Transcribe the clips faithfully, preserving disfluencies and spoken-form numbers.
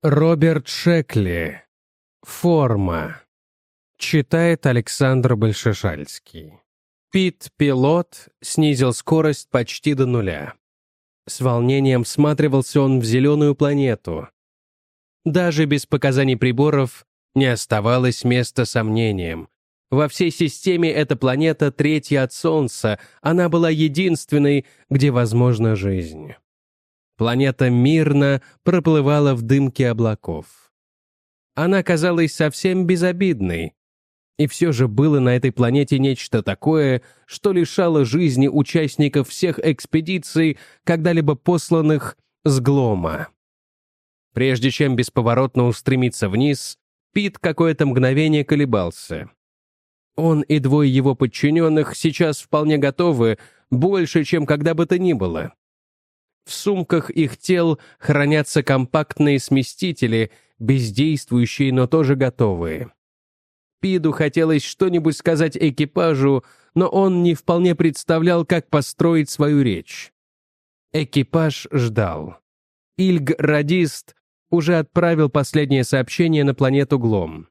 Роберт Шекли. Форма. Читает Александр Большешальский. Пит-пилот снизил скорость почти до нуля. С волнением всматривался он в зеленую планету. Даже без показаний приборов не оставалось места сомнениям. Во всей системе эта планета третья от Солнца, она была единственной, где возможна жизнь. Планета мирно проплывала в дымке облаков. Она казалась совсем безобидной. И все же было на этой планете нечто такое, что лишало жизни участников всех экспедиций, когда-либо посланных с Глома. Прежде чем бесповоротно устремиться вниз, Пит какое-то мгновение колебался. Он и двое его подчиненных сейчас вполне готовы, больше, чем когда бы то ни было. В сумках их тел хранятся компактные сместители, бездействующие, но тоже готовые. Питу хотелось что-нибудь сказать экипажу, но он не вполне представлял, как построить свою речь. Экипаж ждал. Ильг-радист уже отправил последнее сообщение на планету Глом.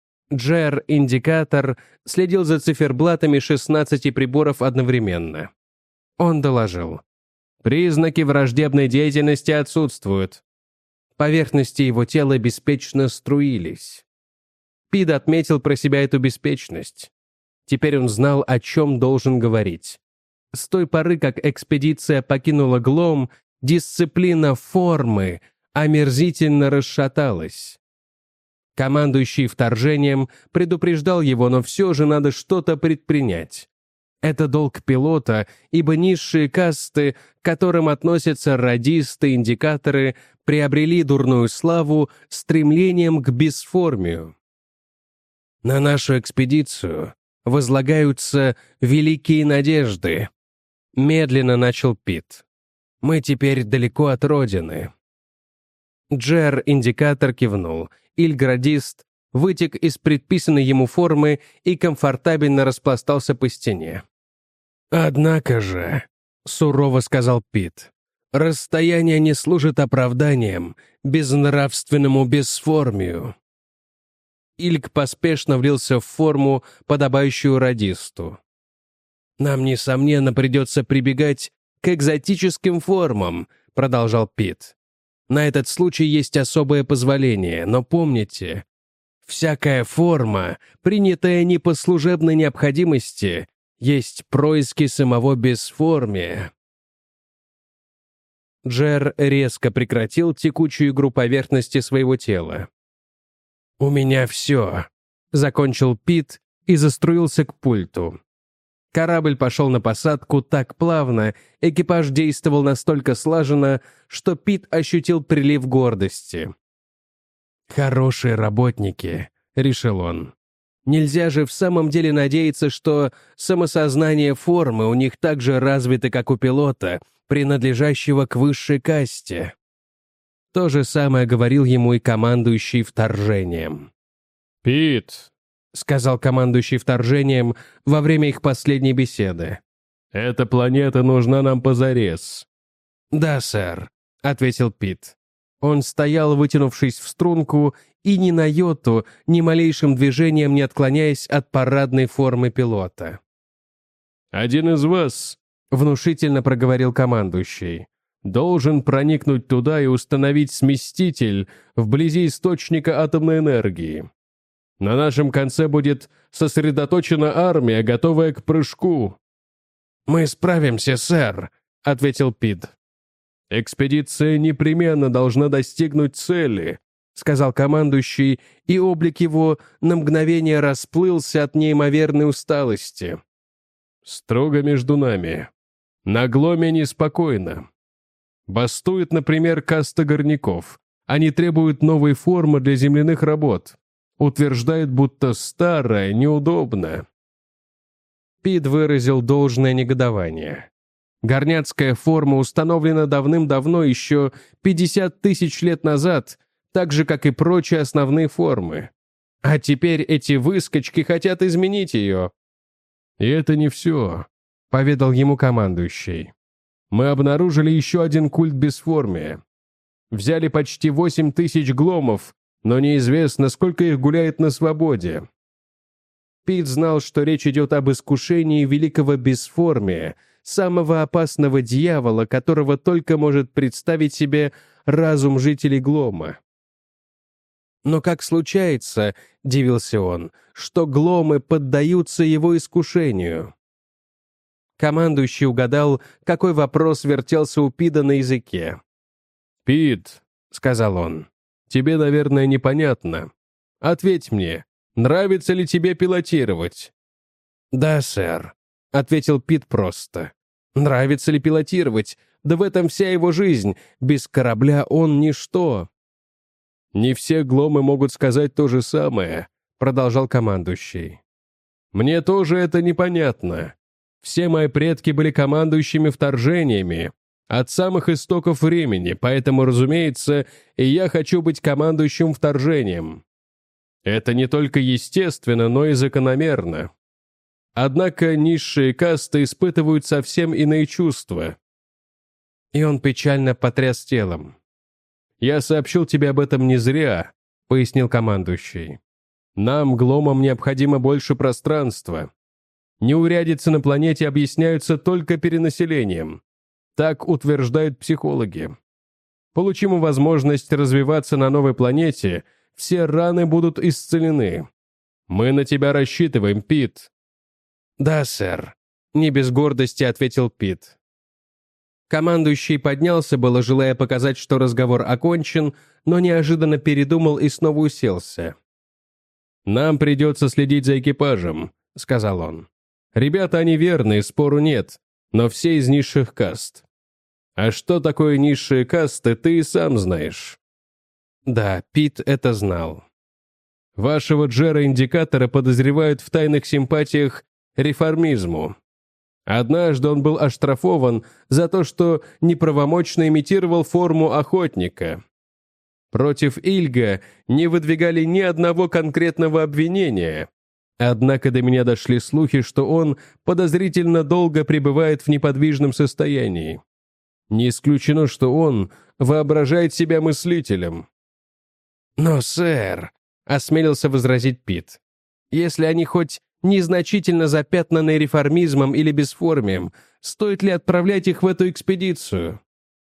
Джер-индикатор следил за циферблатами шестнадцати приборов одновременно. Он доложил. Признаки враждебной деятельности отсутствуют. Поверхности его тела беспечно струились. Пит отметил про себя эту беспечность. Теперь он знал, о чем должен говорить. С той поры, как экспедиция покинула Глом, дисциплина формы омерзительно расшаталась. Командующий вторжением предупреждал его, но все же надо что-то предпринять. Это долг пилота, ибо низшие касты, к которым относятся радисты, индикаторы, приобрели дурную славу стремлением к бесформию. На нашу экспедицию возлагаются великие надежды, медленно начал Пит. Мы теперь далеко от родины. Джер-индикатор кивнул. Ильг-радист вытек из предписанной ему формы и комфортабельно распластался по стене. «Однако же», — сурово сказал Пит, — «расстояние не служит оправданием безнравственному бесформию». Ильг поспешно влился в форму, подобающую радисту. «Нам, несомненно, придется прибегать к экзотическим формам», — продолжал Пит. «На этот случай есть особое позволение, но помните, всякая форма, принятая не по служебной необходимости, есть происки самого бесформия». Джер резко прекратил текучую игру поверхности своего тела. «У меня все», — закончил Пит и заструился к пульту. Корабль пошел на посадку так плавно, экипаж действовал настолько слаженно, что Пит ощутил прилив гордости. «Хорошие работники», — решил он. «Нельзя же в самом деле надеяться, что самосознание формы у них так же развито, как у пилота, принадлежащего к высшей касте». То же самое говорил ему и командующий вторжением. «Пит», — сказал командующий вторжением во время их последней беседы. «эта планета нужна нам позарез». «Да, сэр», — ответил Пит. Он стоял, вытянувшись в струнку, и ни на йоту, ни малейшим движением не отклоняясь от парадной формы пилота. «Один из вас», — внушительно проговорил командующий, «должен проникнуть туда и установить сместитель вблизи источника атомной энергии. На нашем конце будет сосредоточена армия, готовая к прыжку». «Мы справимся, сэр», — ответил Пит. «Экспедиция непременно должна достигнуть цели», — сказал командующий, и облик его на мгновение расплылся от неимоверной усталости. «Строго между нами. На Гломе неспокойно. Бастует, например, каста горняков. Они требуют новой формы для земляных работ. Утверждает, будто старая неудобна». Пит выразил должное негодование. Горняцкая форма установлена давным-давно, еще пятьдесят тысяч лет назад, так же, как и прочие основные формы. А теперь эти выскочки хотят изменить ее. «И это не все», — поведал ему командующий. «Мы обнаружили еще один культ бесформия. Взяли почти восемь тысяч гломов, но неизвестно, сколько их гуляет на свободе. Пит знал, что речь идет об искушении великого бесформия, самого опасного дьявола, которого только может представить себе разум жителей Глома. «Но как случается, — дивился он, — что Гломы поддаются его искушению?» Командующий угадал, какой вопрос вертелся у Пида на языке. «Пит, — сказал он, — тебе, наверное, непонятно. Ответь мне, нравится ли тебе пилотировать?» «Да, сэр», — ответил Пит просто. «Нравится ли пилотировать? Да в этом вся его жизнь. Без корабля он ничто». «Не все гломы могут сказать то же самое», — продолжал командующий. «Мне тоже это непонятно. Все мои предки были командующими вторжениями от самых истоков времени, поэтому, разумеется, и я хочу быть командующим вторжением. Это не только естественно, но и закономерно. Однако низшие касты испытывают совсем иные чувства». И он печально потряс телом. «Я сообщил тебе об этом не зря», — пояснил командующий. «Нам, гломам, необходимо больше пространства. Неурядицы на планете объясняются только перенаселением. Так утверждают психологи. Получим мы возможность развиваться на новой планете, все раны будут исцелены. Мы на тебя рассчитываем, Пит». «Да, сэр», — не без гордости ответил Пит. Командующий поднялся было, желая показать, что разговор окончен, но неожиданно передумал и снова уселся. «Нам придется следить за экипажем», — сказал он. «Ребята, они верные, спору нет, но все из низших каст. А что такое низшие касты, ты и сам знаешь». Да, Пит это знал. «Вашего Джера-индикатора подозревают в тайных симпатиях реформизму. Однажды он был оштрафован за то, что неправомочно имитировал форму охотника. Против Ильга не выдвигали ни одного конкретного обвинения. Однако до меня дошли слухи, что он подозрительно долго пребывает в неподвижном состоянии. Не исключено, что он воображает себя мыслителем». «Но, сэр», — осмелился возразить Пит, «если они хоть незначительно запятнаны реформизмом или бесформием, стоит ли отправлять их в эту экспедицию?»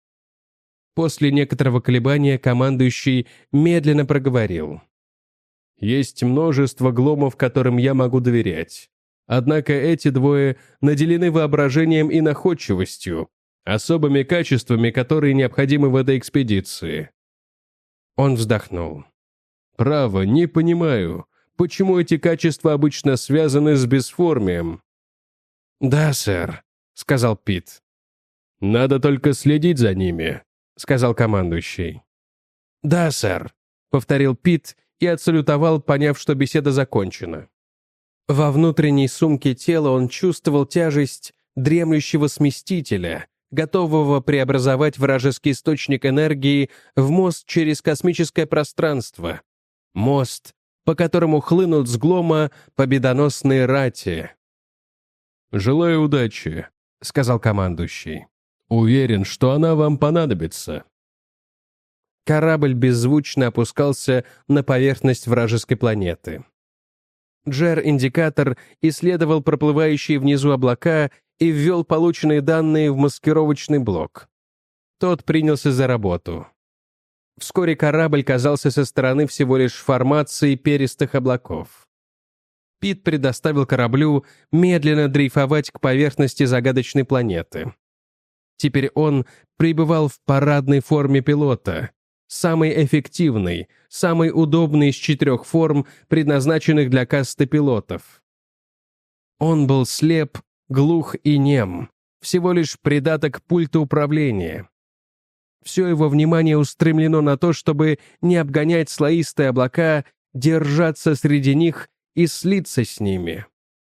После некоторого колебания командующий медленно проговорил. «Есть множество гломов, которым я могу доверять. Однако эти двое наделены воображением и находчивостью, особыми качествами, которые необходимы в этой экспедиции». Он вздохнул. «Право, не понимаю, почему эти качества обычно связаны с бесформием». «Да, сэр», — сказал Пит. «Надо только следить за ними», — сказал командующий. «Да, сэр», — повторил Пит и отсалютовал, поняв, что беседа закончена. Во внутренней сумке тела он чувствовал тяжесть дремлющего сместителя, готового преобразовать вражеский источник энергии в мост через космическое пространство. Мост, по которому хлынут с Глома победоносные рати. «Желаю удачи», — сказал командующий. «Уверен, что она вам понадобится». Корабль беззвучно опускался на поверхность вражеской планеты. Джер-индикатор исследовал проплывающие внизу облака и ввел полученные данные в маскировочный блок. Тот принялся за работу. Вскоре корабль казался со стороны всего лишь формацией перистых облаков. Пит предоставил кораблю медленно дрейфовать к поверхности загадочной планеты. Теперь он пребывал в парадной форме пилота, самой эффективной, самой удобной из четырех форм, предназначенных для касты пилотов. Он был слеп, глух и нем, всего лишь придаток пульта управления. Все его внимание устремлено на то, чтобы не обгонять слоистые облака, держаться среди них и слиться с ними.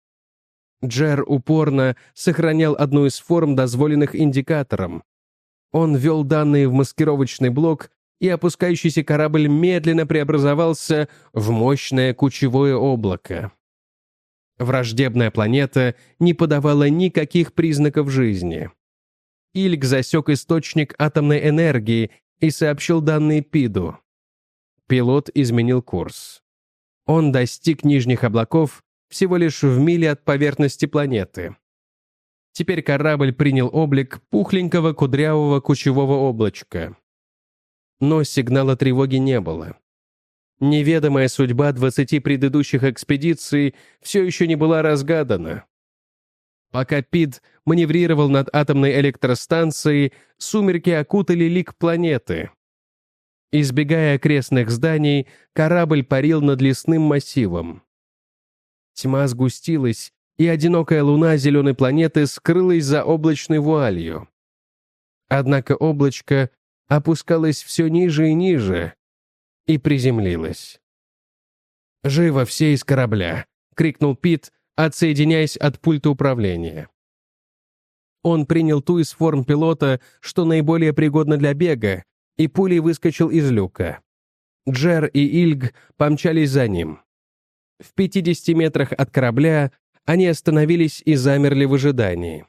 Джер упорно сохранял одну из форм, дозволенных индикатором. Он ввел данные в маскировочный блок, и опускающийся корабль медленно преобразовался в мощное кучевое облако. Враждебная планета не подавала никаких признаков жизни. Ильг засек источник атомной энергии и сообщил данные Пиду. Пилот изменил курс. Он достиг нижних облаков всего лишь в миле от поверхности планеты. Теперь корабль принял облик пухленького кудрявого кучевого облачка. Но сигнала тревоги не было. Неведомая судьба двадцати предыдущих экспедиций все еще не была разгадана. Пока Пид маневрировал над атомной электростанцией, сумерки окутали лик планеты. Избегая окрестных зданий, корабль парил над лесным массивом. Тьма сгустилась, и одинокая луна зеленой планеты скрылась за облачной вуалью. Однако облачко опускалось все ниже и ниже и приземлилось. «Живо все из корабля!» — крикнул Пит, отсоединяясь от пульта управления. Он принял ту из форм пилота, что наиболее пригодна для бега, и пулей выскочил из люка. Джер и Ильг помчались за ним. В пятидесяти метрах от корабля они остановились и замерли в ожидании.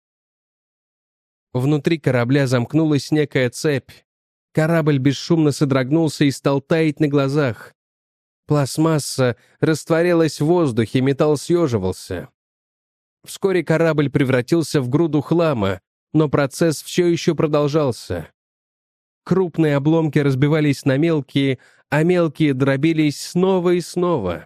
Внутри корабля замкнулась некая цепь. Корабль бесшумно содрогнулся и стал таять на глазах. Пластмасса растворялась в воздухе, металл съеживался. Вскоре корабль превратился в груду хлама, но процесс все еще продолжался. Крупные обломки разбивались на мелкие, а мелкие дробились снова и снова.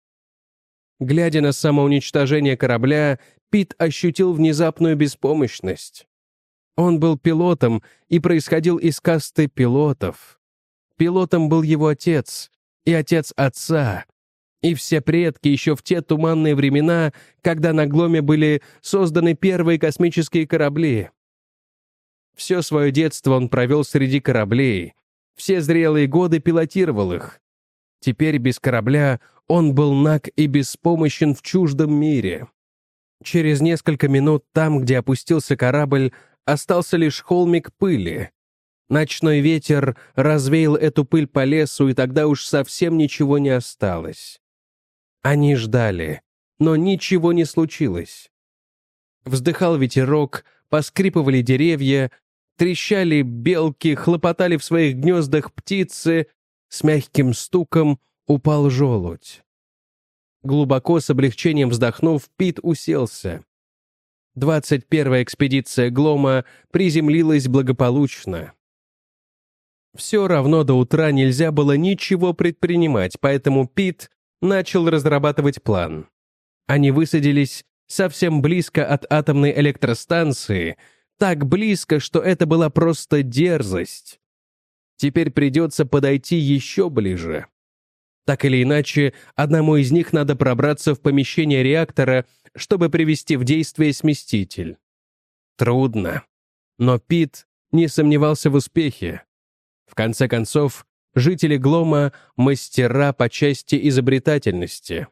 Глядя на самоуничтожение корабля, Пит ощутил внезапную беспомощность. Он был пилотом и происходил из касты пилотов. Пилотом был его отец и отец отца, и все предки еще в те туманные времена, когда на Гломе были созданы первые космические корабли. Все свое детство он провел среди кораблей, все зрелые годы пилотировал их. Теперь без корабля он был наг и беспомощен в чуждом мире. Через несколько минут там, где опустился корабль, остался лишь холмик пыли. Ночной ветер развеял эту пыль по лесу, и тогда уж совсем ничего не осталось. Они ждали, но ничего не случилось. Вздыхал ветерок, поскрипывали деревья, трещали белки, хлопотали в своих гнездах птицы, с мягким стуком упал желудь. Глубоко с облегчением вздохнув, Пит уселся. Двадцать первая экспедиция Глома приземлилась благополучно. Все равно до утра нельзя было ничего предпринимать, поэтому Пит начал разрабатывать план. Они высадились совсем близко от атомной электростанции, так близко, что это была просто дерзость. Теперь придется подойти еще ближе. Так или иначе, одному из них надо пробраться в помещение реактора, чтобы привести в действие сместитель. Трудно. Но Пит не сомневался в успехе. В конце концов, жители Глома — мастера по части изобретательности.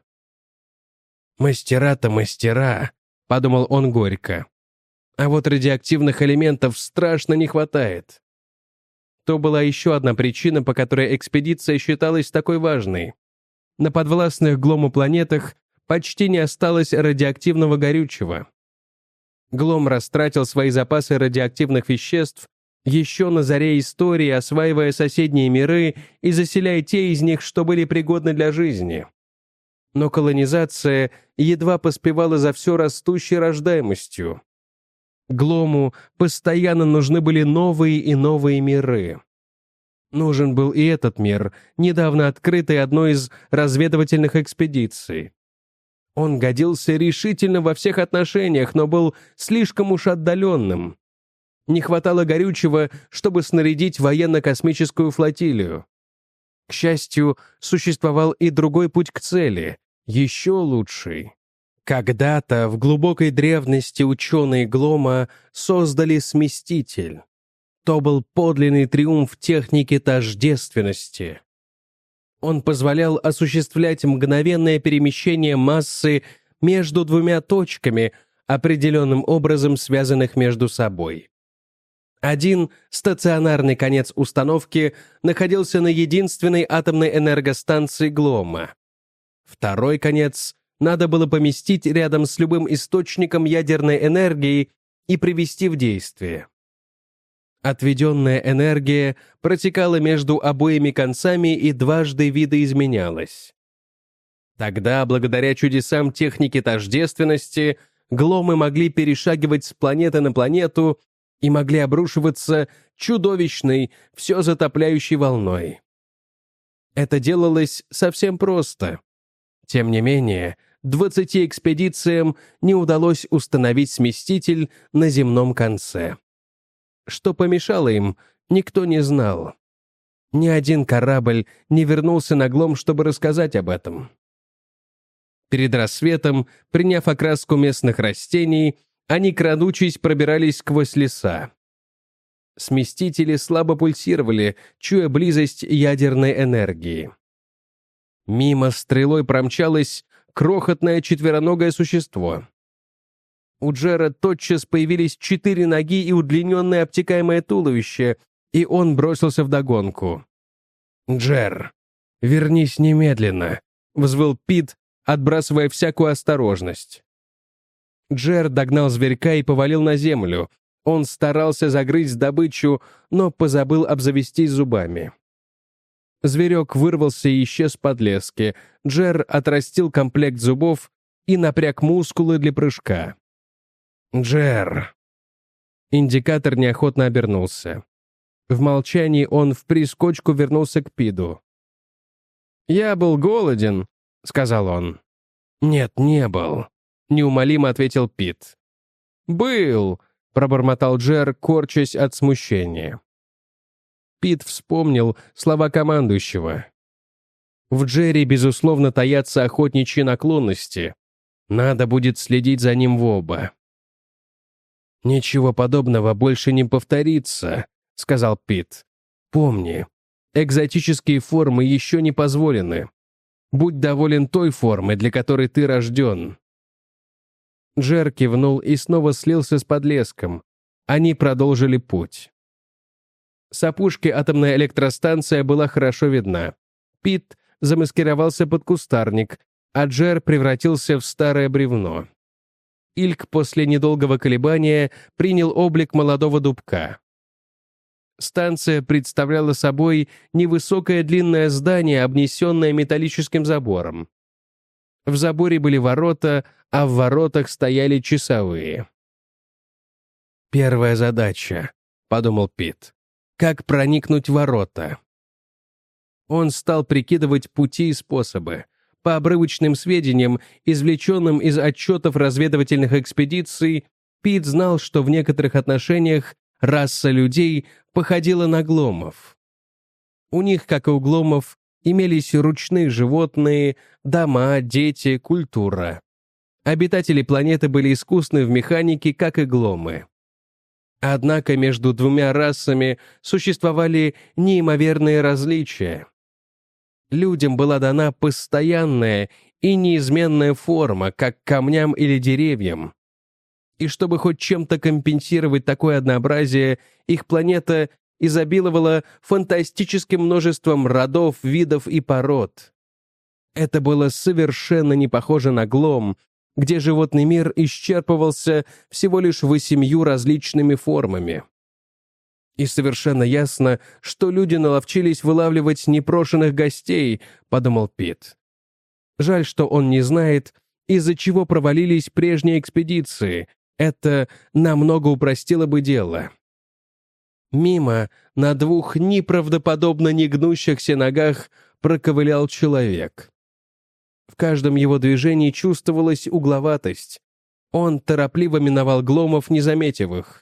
«Мастера-то мастера», — подумал он горько. «А вот радиоактивных элементов страшно не хватает». То была еще одна причина, по которой экспедиция считалась такой важной. На подвластных Глому планетах почти не осталось радиоактивного горючего. Глом растратил свои запасы радиоактивных веществ еще на заре истории, осваивая соседние миры и заселяя те из них, что были пригодны для жизни. Но колонизация едва поспевала за все растущей рождаемостью. Глому постоянно нужны были новые и новые миры. Нужен был и этот мир, недавно открытый одной из разведывательных экспедиций. Он годился решительно во всех отношениях, но был слишком уж отдаленным. Не хватало горючего, чтобы снарядить военно-космическую флотилию. К счастью, существовал и другой путь к цели, еще лучший. Когда-то в глубокой древности ученые Глома создали сместитель. То был подлинный триумф техники тождественности. Он позволял осуществлять мгновенное перемещение массы между двумя точками, определенным образом связанных между собой. Один стационарный конец установки находился на единственной атомной энергостанции Глома. Второй конец надо было поместить рядом с любым источником ядерной энергии и привести в действие. Отведенная энергия протекала между обоими концами и дважды видоизменялась. Тогда, благодаря чудесам техники тождественности, гломы могли перешагивать с планеты на планету и могли обрушиваться чудовищной, все затопляющей волной. Это делалось совсем просто. Тем не менее, двадцати экспедициям не удалось установить сместитель на земном конце. Что помешало им, никто не знал. Ни один корабль не вернулся на Глом, чтобы рассказать об этом. Перед рассветом, приняв окраску местных растений, они, крадучись, пробирались сквозь леса. Сместители слабо пульсировали, чуя близость ядерной энергии. Мимо стрелой промчалось крохотное четвероногое существо. У Джера тотчас появились четыре ноги и удлиненное обтекаемое туловище, и он бросился вдогонку. «Джер, вернись немедленно», — взвыл Пит, отбрасывая всякую осторожность. Джер догнал зверька и повалил на землю. Он старался загрызть добычу, но позабыл обзавестись зубами. Зверек вырвался и исчез в подлеске. Джер отрастил комплект зубов и напряг мускулы для прыжка. «Джер!» Индикатор неохотно обернулся. В молчании он в прискочку вернулся к Пиду. «Я был голоден», — сказал он. «Нет, не был», — неумолимо ответил Пит. «Был», — пробормотал Джер, корчась от смущения. Пит вспомнил слова командующего. В Джерри, безусловно, таятся охотничьи наклонности. Надо будет следить за ним в оба. «Ничего подобного больше не повторится», — сказал Пит. «Помни, экзотические формы еще не позволены. Будь доволен той формой, для которой ты рожден». Джер кивнул и снова слился с подлеском. Они продолжили путь. С опушки атомная электростанция была хорошо видна. Пит замаскировался под кустарник, а Джер превратился в старое бревно. Ильк после недолгого колебания принял облик молодого дубка. Станция представляла собой невысокое длинное здание, обнесенное металлическим забором. В заборе были ворота, а в воротах стояли часовые. «Первая задача», — подумал Пит, — «как проникнуть в ворота?» Он стал прикидывать пути и способы. По обрывочным сведениям, извлеченным из отчетов разведывательных экспедиций, Пит знал, что в некоторых отношениях раса людей походила на гломов. У них, как и у гломов, имелись ручные животные, дома, дети, культура. Обитатели планеты были искусны в механике, как и гломы. Однако между двумя расами существовали неимоверные различия. Людям была дана постоянная и неизменная форма, как камням или деревьям. И чтобы хоть чем-то компенсировать такое однообразие, их планета изобиловала фантастическим множеством родов, видов и пород. Это было совершенно не похоже на Глом, где животный мир исчерпывался всего лишь восемью различными формами. И совершенно ясно, что люди наловчились вылавливать непрошенных гостей, подумал Пит. Жаль, что он не знает, из-за чего провалились прежние экспедиции. Это намного упростило бы дело. Мимо, на двух неправдоподобно негнущихся ногах, проковылял человек. В каждом его движении чувствовалась угловатость. Он торопливо миновал гломов, не заметив их.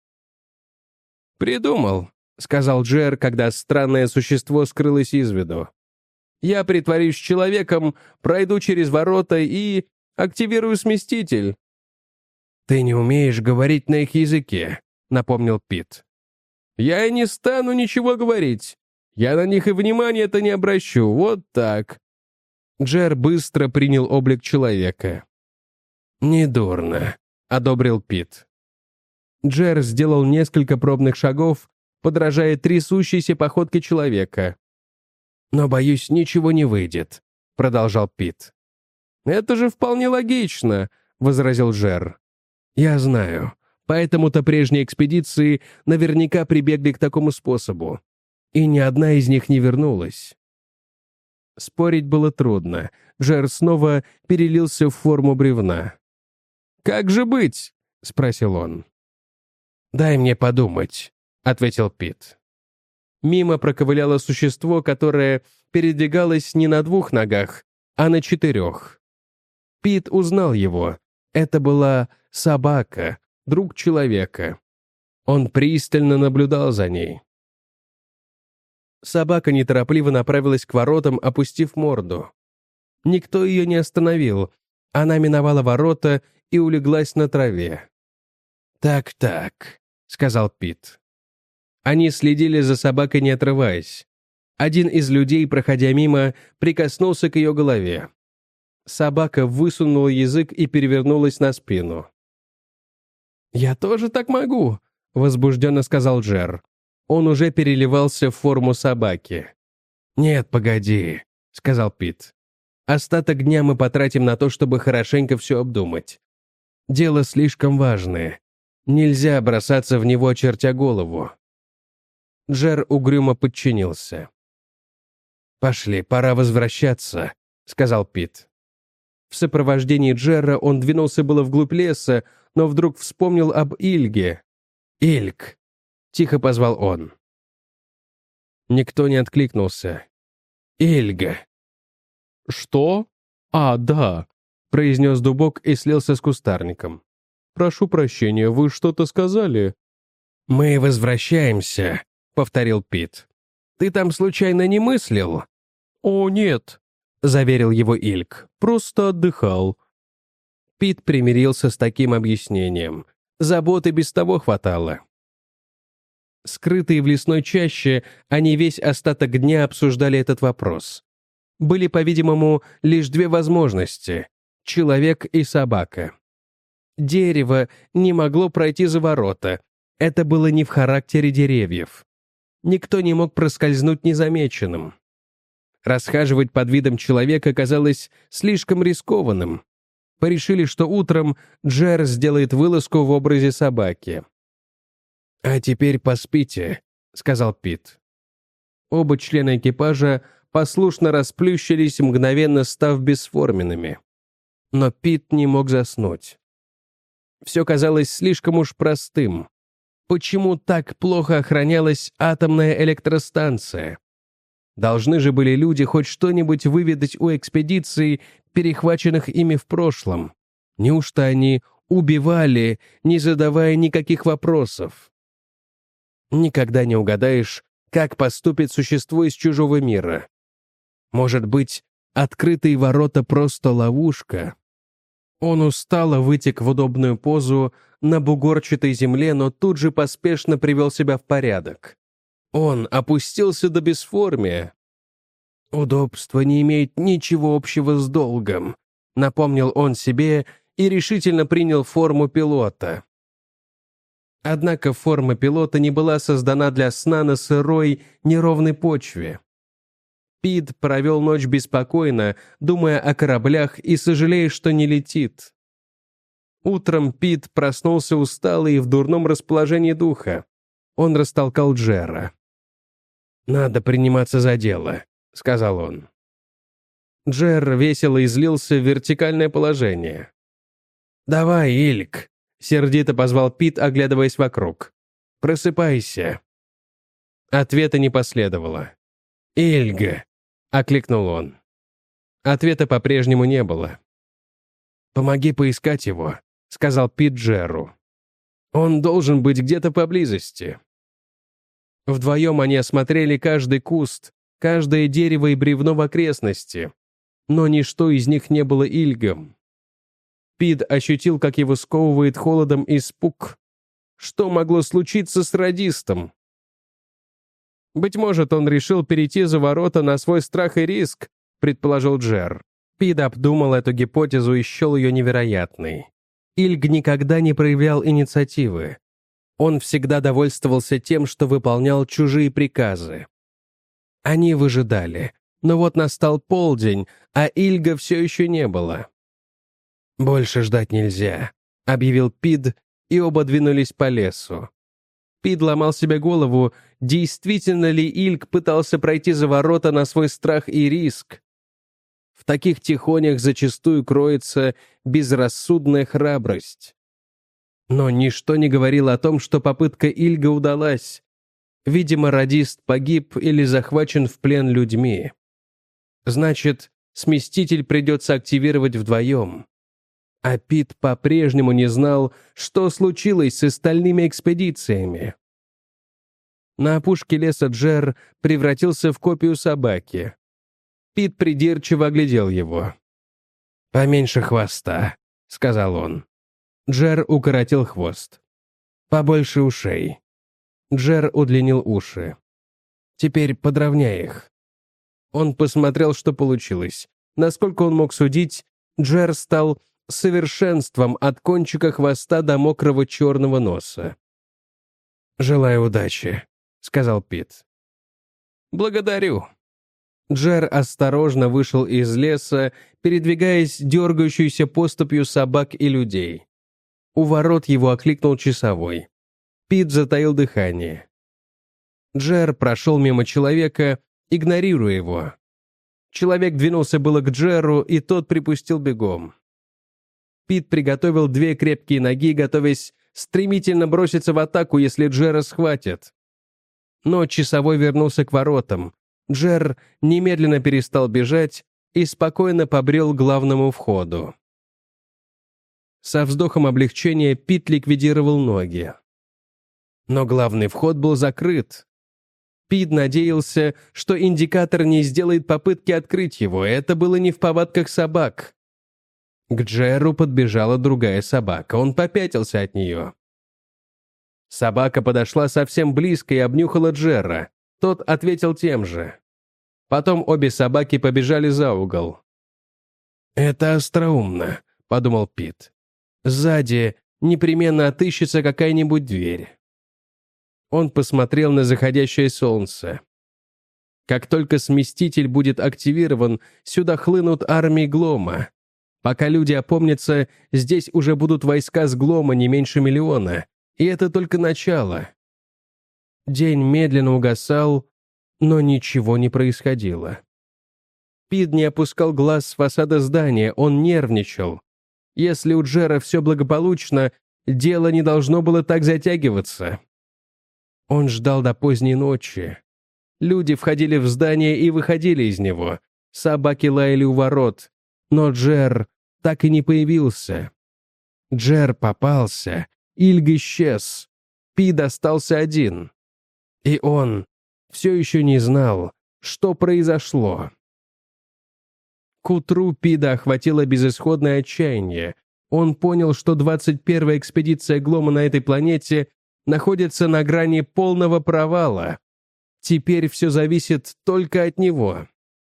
«Придумал», — сказал Джер, когда странное существо скрылось из виду. «Я притворюсь человеком, пройду через ворота и активирую сместитель». «Ты не умеешь говорить на их языке», — напомнил Пит. «Я и не стану ничего говорить. Я на них и внимания-то не обращу. Вот так». Джер быстро принял облик человека. «Недурно», — одобрил Пит. Джер сделал несколько пробных шагов, подражая трясущейся походке человека. «Но, боюсь, ничего не выйдет», — продолжал Пит. «Это же вполне логично», — возразил Джер. «Я знаю. Поэтому-то прежние экспедиции наверняка прибегли к такому способу. И ни одна из них не вернулась. Спорить было трудно. Джер снова перелился в форму бревна. «Как же быть?» — спросил он. «Дай мне подумать», — ответил Пит. Мимо проковыляло существо, которое передвигалось не на двух ногах, а на четырех. Пит узнал его. Это была собака, друг человека. Он пристально наблюдал за ней. Собака неторопливо направилась к воротам, опустив морду. Никто ее не остановил. Она миновала ворота и улеглась на траве. «Так-так», — сказал Пит. Они следили за собакой, не отрываясь. Один из людей, проходя мимо, прикоснулся к ее голове. Собака высунула язык и перевернулась на спину. «Я тоже так могу», — возбужденно сказал Джер. Он уже переливался в форму собаки. «Нет, погоди», — сказал Пит. «Остаток дня мы потратим на то, чтобы хорошенько все обдумать. Дело слишком важное. Нельзя бросаться в него, очертя голову». Джер угрюмо подчинился. «Пошли, пора возвращаться», — сказал Пит. В сопровождении Джерра он двинулся было вглубь леса, но вдруг вспомнил об Ильге. «Ильг!» — тихо позвал он. Никто не откликнулся. «Ильга!» «Что? А, да!» — произнес дубок и слился с кустарником. «Прошу прощения, вы что-то сказали?» «Мы возвращаемся», — повторил Пит. «Ты там случайно не мыслил?» «О, нет», — заверил его Ильг. «Просто отдыхал». Пит примирился с таким объяснением. Заботы без того хватало. Скрытые в лесной чаще, они весь остаток дня обсуждали этот вопрос. Были, по-видимому, лишь две возможности — человек и собака. Дерево не могло пройти за ворота. Это было не в характере деревьев. Никто не мог проскользнуть незамеченным. Расхаживать под видом человека казалось слишком рискованным. Порешили, что утром Джер сделает вылазку в образе собаки. «А теперь поспите», — сказал Пит. Оба члена экипажа послушно расплющились, мгновенно став бесформенными. Но Пит не мог заснуть. Все казалось слишком уж простым. Почему так плохо охранялась атомная электростанция? Должны же были люди хоть что-нибудь выведать у экспедиций, перехваченных ими в прошлом. Неужто они убивали, не задавая никаких вопросов? Никогда не угадаешь, как поступит существо из чужого мира. Может быть, открытые ворота просто ловушка? Он устало вытек в удобную позу на бугорчатой земле, но тут же поспешно привел себя в порядок. Он опустился до бесформия. «Удобство не имеет ничего общего с долгом», — напомнил он себе и решительно принял форму пилота. Однако форма пилота не была создана для сна на сырой, неровной почве. Пит провел ночь беспокойно, думая о кораблях и сожалея, что не летит. Утром Пит проснулся усталый и в дурном расположении духа. Он растолкал Джерра. «Надо приниматься за дело», — сказал он. Джер весело излился в вертикальное положение. «Давай, Ильг», — сердито позвал Пит, оглядываясь вокруг. «Просыпайся». Ответа не последовало. «Ильга», — окликнул он. Ответа по-прежнему не было. «Помоги поискать его», — сказал Пит Джерру. «Он должен быть где-то поблизости». Вдвоем они осмотрели каждый куст, каждое дерево и бревно в окрестности, но ничто из них не было Ильгом. Пит ощутил, как его сковывает холодом испуг. Что могло случиться с радистом? «Быть может, он решил перейти за ворота на свой страх и риск», — предположил Джер. Пит обдумал эту гипотезу и счел ее невероятной. Ильг никогда не проявлял инициативы. Он всегда довольствовался тем, что выполнял чужие приказы. Они выжидали, но вот настал полдень, а Ильга все еще не было. «Больше ждать нельзя», — объявил Пит и оба двинулись по лесу. Пит ломал себе голову, действительно ли Ильг пытался пройти за ворота на свой страх и риск. В таких тихонях зачастую кроется безрассудная храбрость. Но ничто не говорило о том, что попытка Ильга удалась. Видимо, радист погиб или захвачен в плен людьми. Значит, сместитель придется активировать вдвоем. А Пит по-прежнему не знал, что случилось с остальными экспедициями. На опушке леса Джер превратился в копию собаки. Пит придирчиво оглядел его. «Поменьше хвоста», — сказал он. Джер укоротил хвост. «Побольше ушей». Джер удлинил уши. «Теперь подровняй их». Он посмотрел, что получилось. Насколько он мог судить, Джер стал совершенством от кончика хвоста до мокрого черного носа. «Желаю удачи», — сказал Пит. «Благодарю». Джер осторожно вышел из леса, передвигаясь дергающейся поступью собак и людей. У ворот его окликнул часовой. Пит затаил дыхание. Джер прошел мимо человека, игнорируя его. Человек двинулся было к Джеру, и тот припустил бегом. Пит приготовил две крепкие ноги, готовясь стремительно броситься в атаку, если Джера схватят. Но часовой вернулся к воротам. Джер немедленно перестал бежать и спокойно побрел к главному входу. Со вздохом облегчения Пит ликвидировал ноги. Но главный вход был закрыт. Пит надеялся, что индикатор не сделает попытки открыть его. Это было не в повадках собак. К Джеру подбежала другая собака. Он попятился от нее. Собака подошла совсем близко и обнюхала Джера. Тот ответил тем же. Потом обе собаки побежали за угол. «Это остроумно», — подумал Пит. «Сзади непременно отыщется какая-нибудь дверь». Он посмотрел на заходящее солнце. Как только сместитель будет активирован, сюда хлынут армии Глома. Пока люди опомнятся, здесь уже будут войска с Глома не меньше миллиона. И это только начало. День медленно угасал, но ничего не происходило. Пит не опускал глаз с фасада здания, он нервничал. Если у Джера все благополучно, дело не должно было так затягиваться. Он ждал до поздней ночи. Люди входили в здание и выходили из него. Собаки лаяли у ворот. Но Джер так и не появился. Джер попался. Ильг исчез. Пит остался один. И он все еще не знал, что произошло. К утру Пита охватило безысходное отчаяние. Он понял, что двадцать первая экспедиция Глома на этой планете находится на грани полного провала. Теперь все зависит только от него.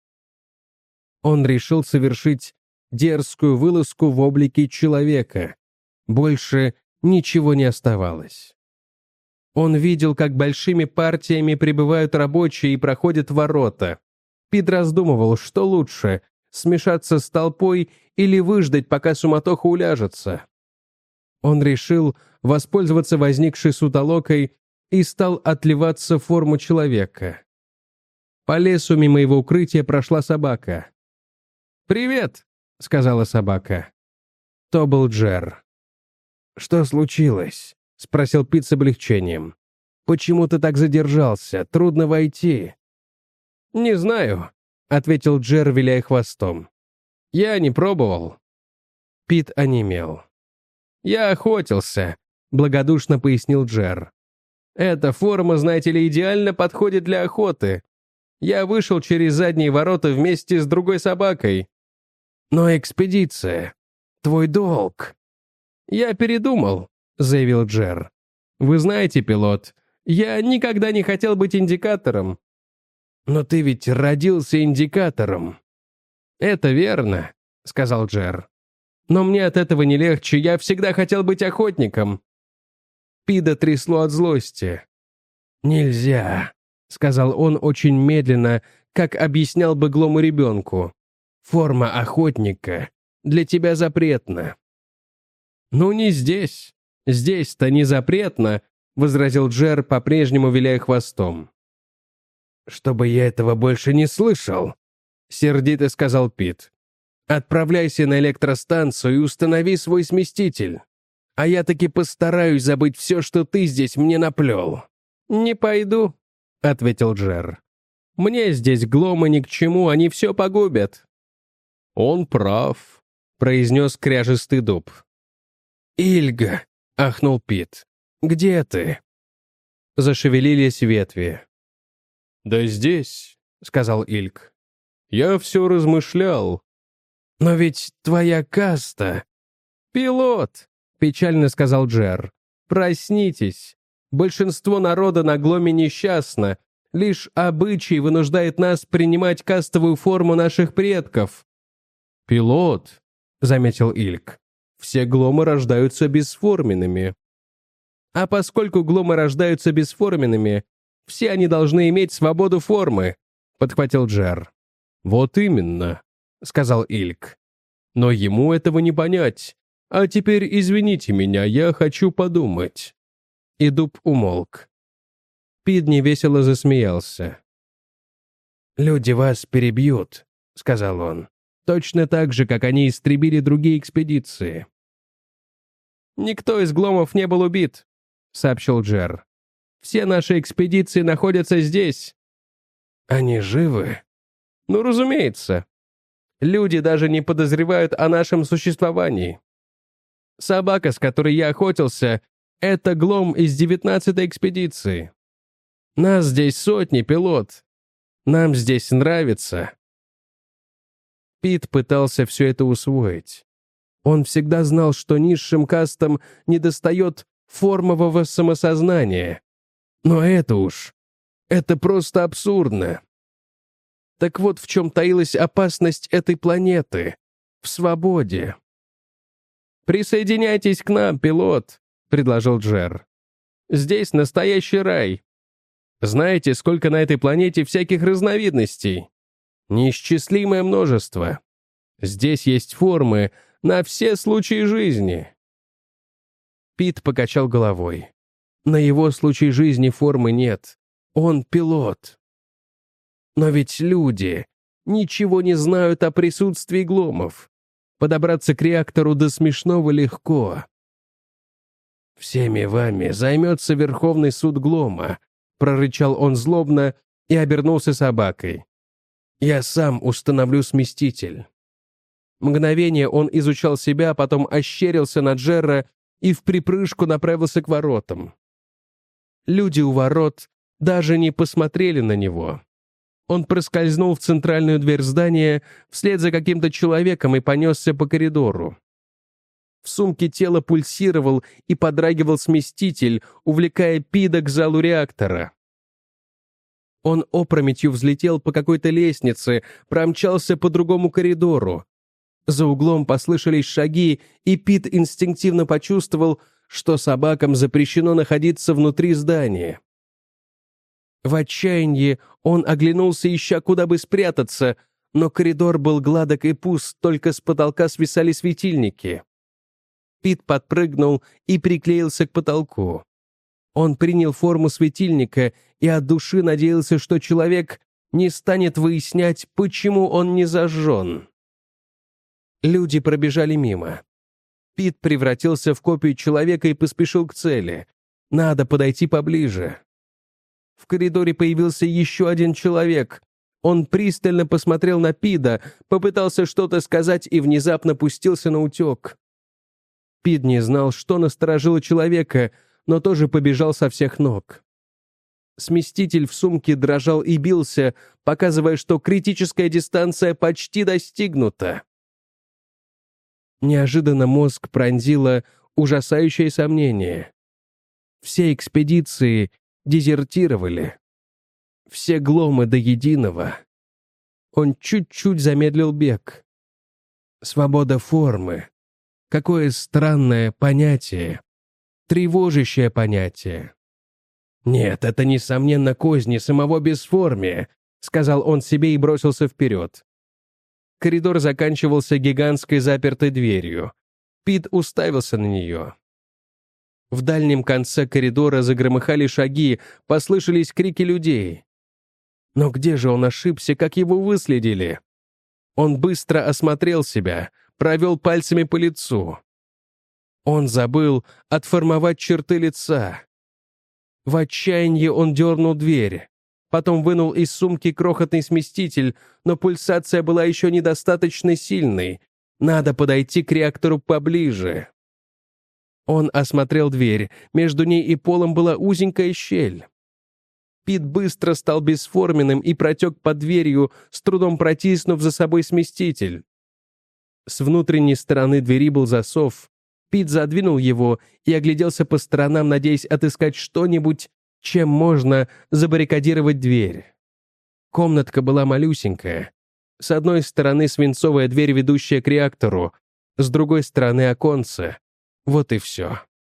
Он решил совершить дерзкую вылазку в облике человека. Больше ничего не оставалось. Он видел, как большими партиями прибывают рабочие и проходят ворота. Пит раздумывал, что лучше — смешаться с толпой или выждать, пока суматоха уляжется. Он решил воспользоваться возникшей сутолокой и стал отливаться в форму человека. По лесу мимо его укрытия прошла собака. «Привет», — сказала собака. То был Джер. «Что случилось?» — спросил Пит с облегчением. «Почему ты так задержался? Трудно войти». «Не знаю», — ответил Джер, виляя хвостом. «Я не пробовал». Пит онемел. «Я охотился», — благодушно пояснил Джер. «Эта форма, знаете ли, идеально подходит для охоты. Я вышел через задние ворота вместе с другой собакой». «Но экспедиция. Твой долг». «Я передумал», — заявил Джер. «Вы знаете, пилот, я никогда не хотел быть индикатором». «Но ты ведь родился индикатором». «Это верно», — сказал Джер. «Но мне от этого не легче, я всегда хотел быть охотником». Пита трясло от злости. «Нельзя», — сказал он очень медленно, как объяснял бы Глому ребенку. «Форма охотника для тебя запретна». «Ну, не здесь», «Здесь-то не запретно», — возразил Джер, по-прежнему виляя хвостом. «Чтобы я этого больше не слышал», — сердито сказал Пит. «Отправляйся на электростанцию и установи свой сместитель. А я таки постараюсь забыть все, что ты здесь мне наплел». «Не пойду», — ответил Джер. «Мне здесь гломы ни к чему, они все погубят». «Он прав», — произнес кряжестый дуб. «Ильга», — ахнул Пит, — «где ты?» Зашевелились ветви. «Да здесь», — сказал Ильг. «Я все размышлял». «Но ведь твоя каста...» «Пилот», — печально сказал Джер. «Проснитесь. Большинство народа на Гломе несчастно. Лишь обычай вынуждает нас принимать кастовую форму наших предков». «Пилот», — заметил Ильг, — «все гломы рождаются бесформенными». «А поскольку гломы рождаются бесформенными, все они должны иметь свободу формы», — подхватил Джер. «Вот именно», — сказал Ильг. «Но ему этого не понять. А теперь извините меня, я хочу подумать». И дуб умолк. Пит невесело засмеялся. «Люди вас перебьют», — сказал он. «Точно так же, как они истребили другие экспедиции». «Никто из гломов не был убит», — сообщил Джер. «Все наши экспедиции находятся здесь». «Они живы?» «Ну, разумеется. Люди даже не подозревают о нашем существовании. Собака, с которой я охотился, — это глом из девятнадцатой экспедиции. Нас здесь сотни, пилот. Нам здесь нравится». Пит пытался все это усвоить. Он всегда знал, что низшим кастам недостает формового самосознания. Но это уж... это просто абсурдно. Так вот в чем таилась опасность этой планеты. В свободе. «Присоединяйтесь к нам, пилот», — предложил Джер. «Здесь настоящий рай. Знаете, сколько на этой планете всяких разновидностей? Неисчислимое множество. Здесь есть формы на все случаи жизни». Пит покачал головой. На его случай жизни формы нет. Он пилот. Но ведь люди ничего не знают о присутствии гломов. Подобраться к реактору до смешного легко. «Всеми вами займется Верховный суд Глома», — прорычал он злобно и обернулся собакой. «Я сам установлю сместитель». Мгновение он изучал себя, потом ощерился на Джерра и в припрыжку направился к воротам. Люди у ворот даже не посмотрели на него. Он проскользнул в центральную дверь здания вслед за каким-то человеком и понесся по коридору. В сумке тела пульсировал и подрагивал сместитель, увлекая Пида к залу реактора. Он опрометью взлетел по какой-то лестнице, промчался по другому коридору. За углом послышались шаги, и Пит инстинктивно почувствовал, что собакам запрещено находиться внутри здания. В отчаянии он оглянулся, ища, куда бы спрятаться, но коридор был гладок и пуст, только с потолка свисали светильники. Пит подпрыгнул и приклеился к потолку. Он принял форму светильника и от души надеялся, что человек не станет выяснять, почему он не зажжен. Люди пробежали мимо. Пит превратился в копию человека и поспешил к цели. Надо подойти поближе. В коридоре появился еще один человек. Он пристально посмотрел на Пита, попытался что-то сказать и внезапно пустился на утек. Пит не знал, что насторожило человека, но тоже побежал со всех ног. Сместитель в сумке дрожал и бился, показывая, что критическая дистанция почти достигнута. Неожиданно мозг пронзило ужасающее сомнение. Все экспедиции дезертировали. Все гломы до единого. Он чуть-чуть замедлил бег. Свобода формы. Какое странное понятие. Тревожащее понятие. «Нет, это, несомненно, козни самого бесформия», — сказал он себе и бросился вперед. Коридор заканчивался гигантской запертой дверью. Пит уставился на нее. В дальнем конце коридора загромыхали шаги, послышались крики людей. Но где же он ошибся, как его выследили? Он быстро осмотрел себя, провел пальцами по лицу. Он забыл отформовать черты лица. В отчаянии он дернул дверь, потом вынул из сумки крохотный сместитель, но пульсация была еще недостаточно сильной. Надо подойти к реактору поближе. Он осмотрел дверь, между ней и полом была узенькая щель. Пит быстро стал бесформенным и протек под дверью, с трудом протиснув за собой сместитель. С внутренней стороны двери был засов. Пит задвинул его и огляделся по сторонам, надеясь отыскать что-нибудь, чем можно забаррикадировать дверь. Комнатка была малюсенькая. С одной стороны свинцовая дверь, ведущая к реактору, с другой стороны оконце. Вот и все.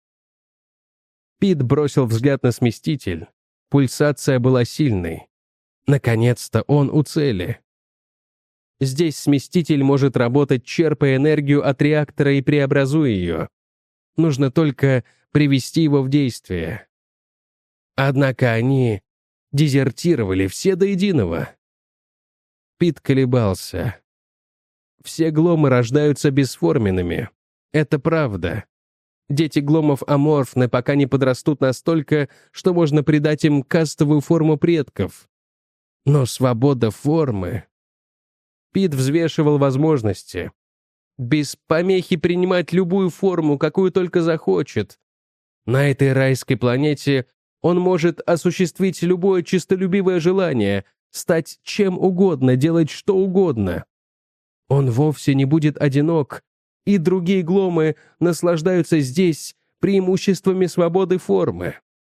Пит бросил взгляд на сместитель. Пульсация была сильной. Наконец-то он у цели. Здесь сместитель может работать, черпая энергию от реактора и преобразуя ее. Нужно только привести его в действие. Однако они дезертировали все до единого. Пит колебался. Все гломы рождаются бесформенными. Это правда. Дети гломов аморфны, пока не подрастут настолько, что можно придать им кастовую форму предков. Но свобода формы... Пит взвешивал возможности. Без помехи принимать любую форму, какую только захочет. На этой райской планете он может осуществить любое честолюбивое желание, стать чем угодно, делать что угодно. Он вовсе не будет одинок, и другие гломы наслаждаются здесь преимуществами свободы формы.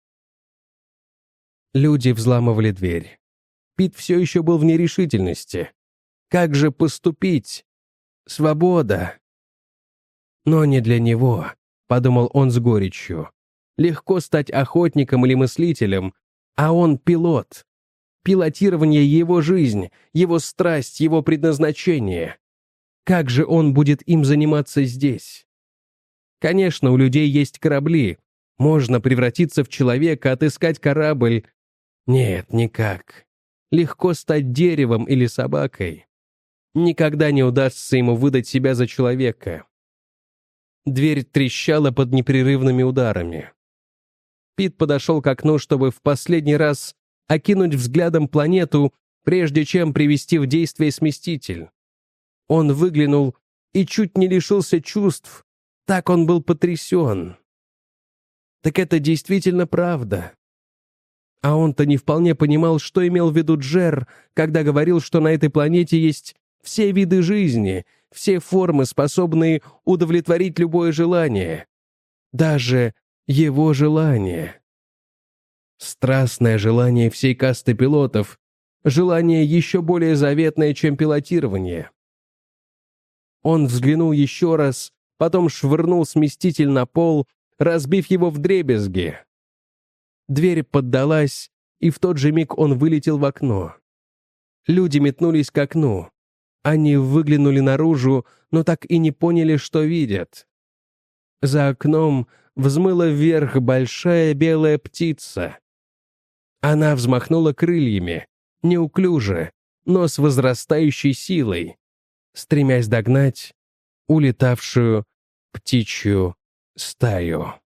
Люди взламывали дверь. Пит все еще был в нерешительности. Как же поступить? Свобода. Но не для него, подумал он с горечью. Легко стать охотником или мыслителем, а он пилот. Пилотирование — его жизнь, его страсть, его предназначение. Как же он будет им заниматься здесь? Конечно, у людей есть корабли. Можно превратиться в человека, отыскать корабль. Нет, никак. Легко стать деревом или собакой. Никогда не удастся ему выдать себя за человека. Дверь трещала под непрерывными ударами. Пит подошел к окну, чтобы в последний раз окинуть взглядом планету, прежде чем привести в действие сместитель. Он выглянул и чуть не лишился чувств. Так он был потрясен. Так это действительно правда. А он-то не вполне понимал, что имел в виду Джер, когда говорил, что на этой планете есть все виды жизни, все формы, способные удовлетворить любое желание. Даже его желание. Страстное желание всей касты пилотов, желание еще более заветное, чем пилотирование. Он взглянул еще раз, потом швырнул сместитель на пол, разбив его вдребезги. Дверь поддалась, и в тот же миг он вылетел в окно. Люди метнулись к окну. Они выглянули наружу, но так и не поняли, что видят. За окном взмыла вверх большая белая птица. Она взмахнула крыльями, неуклюже, но с возрастающей силой, стремясь догнать улетавшую птичью стаю.